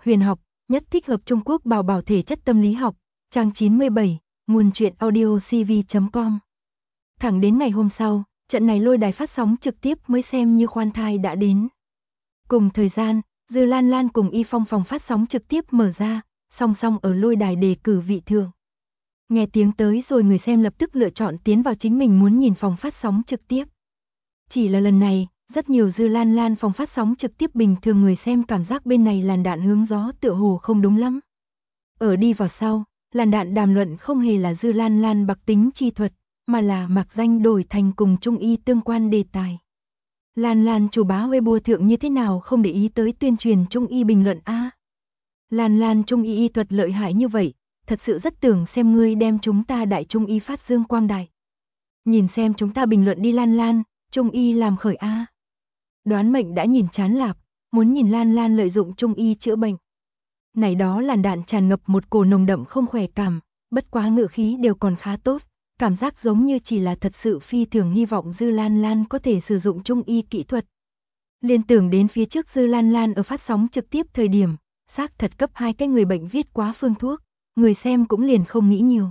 huyền học, nhất thích hợp Trung Quốc bảo bảo thể chất tâm lý học, trang 97, nguồn truyện audio cv.com. Thẳng đến ngày hôm sau, trận này lôi đài phát sóng trực tiếp mới xem như khoan thai đã đến. Cùng thời gian, Dư Lan Lan cùng Y Phong phòng phát sóng trực tiếp mở ra, song song ở lôi đài đề cử vị thượng. Nghe tiếng tới rồi người xem lập tức lựa chọn tiến vào chính mình muốn nhìn phòng phát sóng trực tiếp. Chỉ là lần này, rất nhiều Dư Lan Lan phòng phát sóng trực tiếp bình thường người xem cảm giác bên này làn đạn hướng gió tựa hồ không đúng lắm. Ở đi vào sau, làn đạn đàm luận không hề là Dư Lan Lan bạc tính chi thuật, mà là mặc danh đổi thành cùng Trung Y tương quan đề tài. Lan Lan chủ bá Weibo thượng như thế nào không để ý tới tuyên truyền Trung Y bình luận a? Lan Lan Trung Y y thuật lợi hại như vậy, thật sự rất tưởng xem ngươi đem chúng ta đại Trung Y phát dương quang đại. Nhìn xem chúng ta bình luận đi Lan Lan, Trung Y làm khởi a. Đoán mệnh đã nhìn chán lạp, muốn nhìn Lan Lan lợi dụng Trung Y chữa bệnh. Này đó làn đạn tràn ngập một cổ nồng đậm không khỏe cảm, bất quá ngữ khí đều còn khá tốt, cảm giác giống như chỉ là thật sự phi thường hy vọng Dư Lan Lan có thể sử dụng Trung Y kỹ thuật. Liên tưởng đến phía trước Dư Lan Lan ở phát sóng trực tiếp thời điểm, xác thật cấp 2 cái người bệnh viết quá phương thuốc, người xem cũng liền không nghĩ nhiều.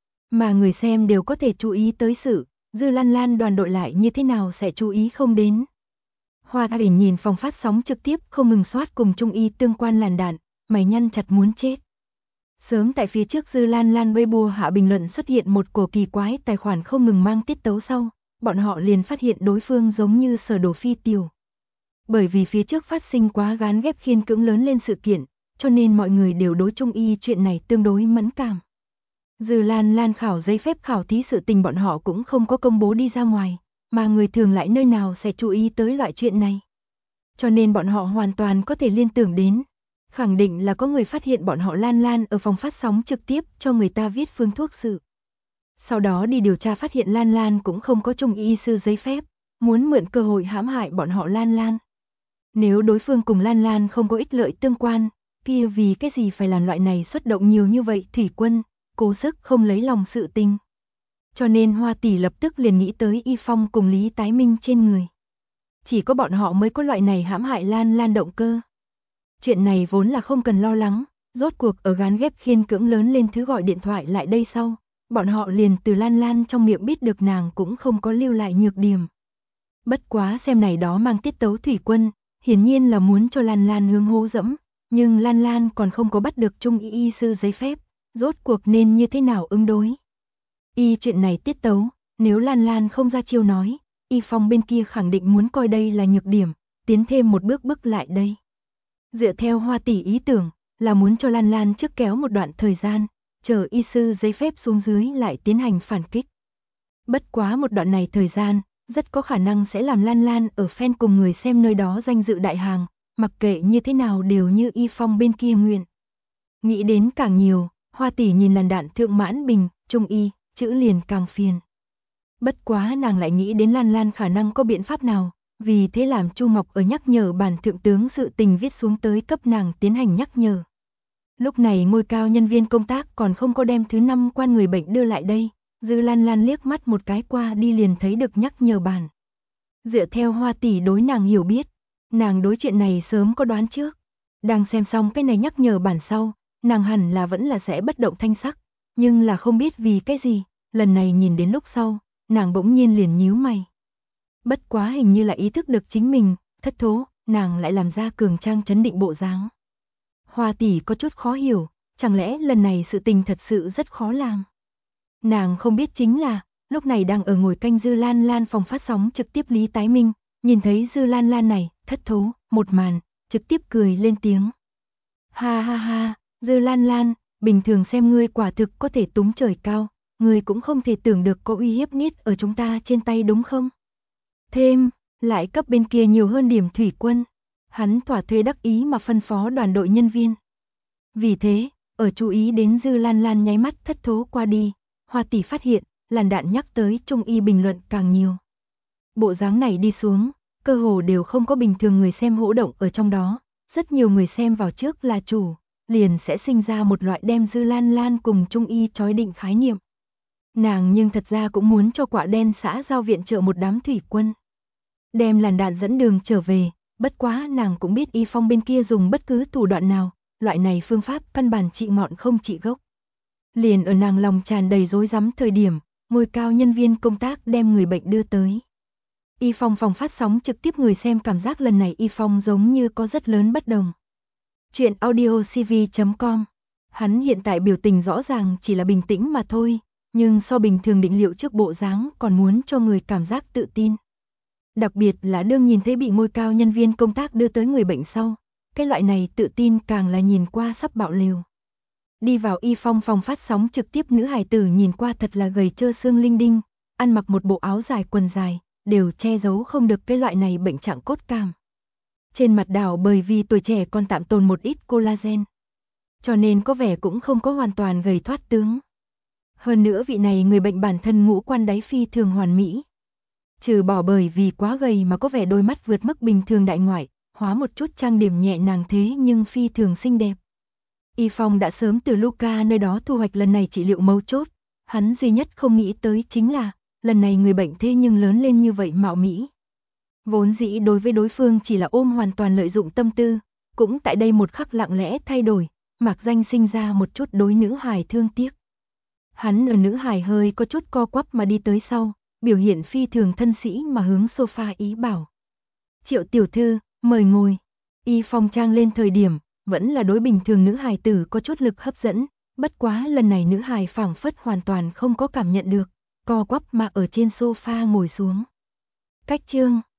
Mà người xem đều có thể chú ý tới sự, Dư Lan Lan đoàn đội lại như thế nào sẽ chú ý không đến. Hoa Đình nhìn phòng phát sóng trực tiếp không ngừng soát cùng Trung Y tương quan làn đạn, mày nhăn chặt muốn chết. Sớm tại phía trước Dư Lan Lan Weibo hạ bình luận xuất hiện một cổ kỳ quái tài khoản không ngừng mang tiết tấu sau, bọn họ liền phát hiện đối phương giống như sở đổ phi tiểu. Bởi vì phía trước phát sinh quá gán ghép khiên cưỡng lớn lên sự kiện, cho nên mọi người đều đối Trung Y chuyện này tương đối mẫn cảm. Dư Lan Lan khảo giấy phép khảo thí sự tình bọn họ cũng không có công bố đi ra ngoài, mà người thường lại nơi nào sẽ chú ý tới loại chuyện này. Cho nên bọn họ hoàn toàn có thể liên tưởng đến, khẳng định là có người phát hiện bọn họ Lan Lan ở phòng phát sóng trực tiếp cho người ta viết phương thuốc sự. Sau đó đi điều tra phát hiện Lan Lan cũng không có Trung Y sư giấy phép, muốn mượn cơ hội hãm hại bọn họ Lan Lan. Nếu đối phương cùng Lan Lan không có ích lợi tương quan, kia vì cái gì phải làm loại này xuất động nhiều như vậy thủy quân, cố sức không lấy lòng sự tình. Cho nên Hoa tỷ lập tức liền nghĩ tới Y Phong cùng Lý Tái Minh trên người. Chỉ có bọn họ mới có loại này hãm hại Lan Lan động cơ. Chuyện này vốn là không cần lo lắng, rốt cuộc ở gán ghép khiên cưỡng lớn lên thứ gọi điện thoại lại đây sau, bọn họ liền từ Lan Lan trong miệng biết được nàng cũng không có lưu lại nhược điểm. Bất quá xem này đó mang tiết tấu thủy quân, hiển nhiên là muốn cho Lan Lan hướng hố dẫm, nhưng Lan Lan còn không có bắt được Trung Y sư giấy phép, rốt cuộc nên như thế nào ứng đối. Y chuyện này tiết tấu, nếu Lan Lan không ra chiêu nói, Y Phong bên kia khẳng định muốn coi đây là nhược điểm, tiến thêm một bước bước lại đây. Dựa theo Hoa tỷ ý tưởng, là muốn cho Lan Lan trước kéo một đoạn thời gian, chờ y sư giấy phép xuống dưới lại tiến hành phản kích. Bất quá một đoạn này thời gian, rất có khả năng sẽ làm Lan Lan ở fan cùng người xem nơi đó danh dự đại hàng, mặc kệ như thế nào đều như Y Phong bên kia nguyện. Nghĩ đến càng nhiều, Hoa tỷ nhìn làn đạn thượng mãn bình, Trung Y, chữ liền càng phiền. Bất quá nàng lại nghĩ đến Lan Lan khả năng có biện pháp nào, vì thế làm Chu Ngọc ở nhắc nhở bản thượng tướng sự tình viết xuống tới cấp nàng tiến hành nhắc nhở. Lúc này ngôi cao nhân viên công tác còn không có đem thứ 5 quan người bệnh đưa lại đây, Dư Lan Lan liếc mắt một cái qua đi liền thấy được nhắc nhở bản. Dựa theo Hoa tỷ đối nàng hiểu biết, nàng đối chuyện này sớm có đoán trước. Đang xem xong cái này nhắc nhở bản sau, nàng hẳn là vẫn là sẽ bất động thanh sắc, nhưng là không biết vì cái gì, lần này nhìn đến lúc sau, nàng bỗng nhiên liền nhíu mày. Bất quá hình như là ý thức được chính mình, thất thố, nàng lại làm ra cường trang trấn định bộ dáng. Hoa tỷ có chút khó hiểu, chẳng lẽ lần này sự tình thật sự rất khó làm. Nàng không biết chính là, lúc này đang ở ngồi canh Dư Lan Lan phòng phát sóng trực tiếp Lý Tái Minh, nhìn thấy Dư Lan Lan này, thất thố, một màn, trực tiếp cười lên tiếng. Ha ha ha, Dư Lan Lan, bình thường xem ngươi quả thực có thể túm trời cao, ngươi cũng không thể tưởng được có uy hiếp nít ở chúng ta trên tay đúng không? Thêm, lại cấp bên kia nhiều hơn điểm thủy quân. Hắn thỏa thuê đắc ý mà phân phó đoàn đội nhân viên. Vì thế, ở chú ý đến Dư Lan Lan nháy mắt thất thố qua đi, Hoa tỷ phát hiện, làn đạn nhắc tới Trung Y bình luận càng nhiều. Bộ dáng này đi xuống, cơ hồ đều không có bình thường người xem hỗ động ở trong đó, rất nhiều người xem vào trước là chủ, liền sẽ sinh ra một loại đem Dư Lan Lan cùng Trung Y chói định khái niệm. Nàng nhưng thật ra cũng muốn cho Quả Đen xã giao viện trợ một đám thủy quân. Đem làn đạn dẫn đường trở về, bất quá nàng cũng biết Y Phong bên kia dùng bất cứ thủ đoạn nào, loại này phương pháp căn bản trị ngọn không trị gốc. Liền ở nàng lòng tràn đầy rối rắm thời điểm, ngôi cao nhân viên công tác đem người bệnh đưa tới. Y Phong phòng phát sóng trực tiếp người xem cảm giác lần này Y Phong giống như có rất lớn bất đồng. Chuyện audiocv.com. Hắn hiện tại biểu tình rõ ràng chỉ là bình tĩnh mà thôi, nhưng so bình thường định liệu trước bộ dáng còn muốn cho người cảm giác tự tin. Đặc biệt là đương nhìn thấy bị ngôi cao nhân viên công tác đưa tới người bệnh sau, cái loại này tự tin càng là nhìn qua sắp bạo liều. Đi vào Y Phong phòng phát sóng trực tiếp nữ hài tử nhìn qua thật là gầy trơ xương linh đinh, ăn mặc một bộ áo dài quần dài, đều che giấu không được cái loại này bệnh trạng cốt cảm. Trên mặt đảo bởi vì tuổi trẻ còn tạm tồn một ít collagen, cho nên có vẻ cũng không có hoàn toàn gầy thoát tướng. Hơn nữa vị này người bệnh bản thân ngũ quan đáy phi thường hoàn mỹ. Trừ bỏ bởi vì quá gầy mà có vẻ đôi mắt vượt mức bình thường đại ngoại, hóa một chút trang điểm nhẹ nhàng thế nhưng phi thường xinh đẹp. Y Phong đã sớm từ Luca nơi đó thu hoạch lần này trị liệu mấu chốt, hắn duy nhất không nghĩ tới chính là, lần này người bệnh thế nhưng lớn lên như vậy mạo mỹ. Vốn dĩ đối với đối phương chỉ là ôm hoàn toàn lợi dụng tâm tư, cũng tại đây một khắc lặng lẽ thay đổi, mạc danh sinh ra một chút đối nữ hài thương tiếc. Hắn ở nữ hài hơi có chút co quắp mà đi tới sau, biểu hiện phi thường thân sĩ mà hướng sofa ý bảo. Triệu tiểu thư, mời ngồi. Y Phong trang lên thời điểm, vẫn là đối bình thường nữ hài tử có chút lực hấp dẫn, bất quá lần này nữ hài phảng phất hoàn toàn không có cảm nhận được, co quắp mà ở trên sofa ngồi xuống. Cách chương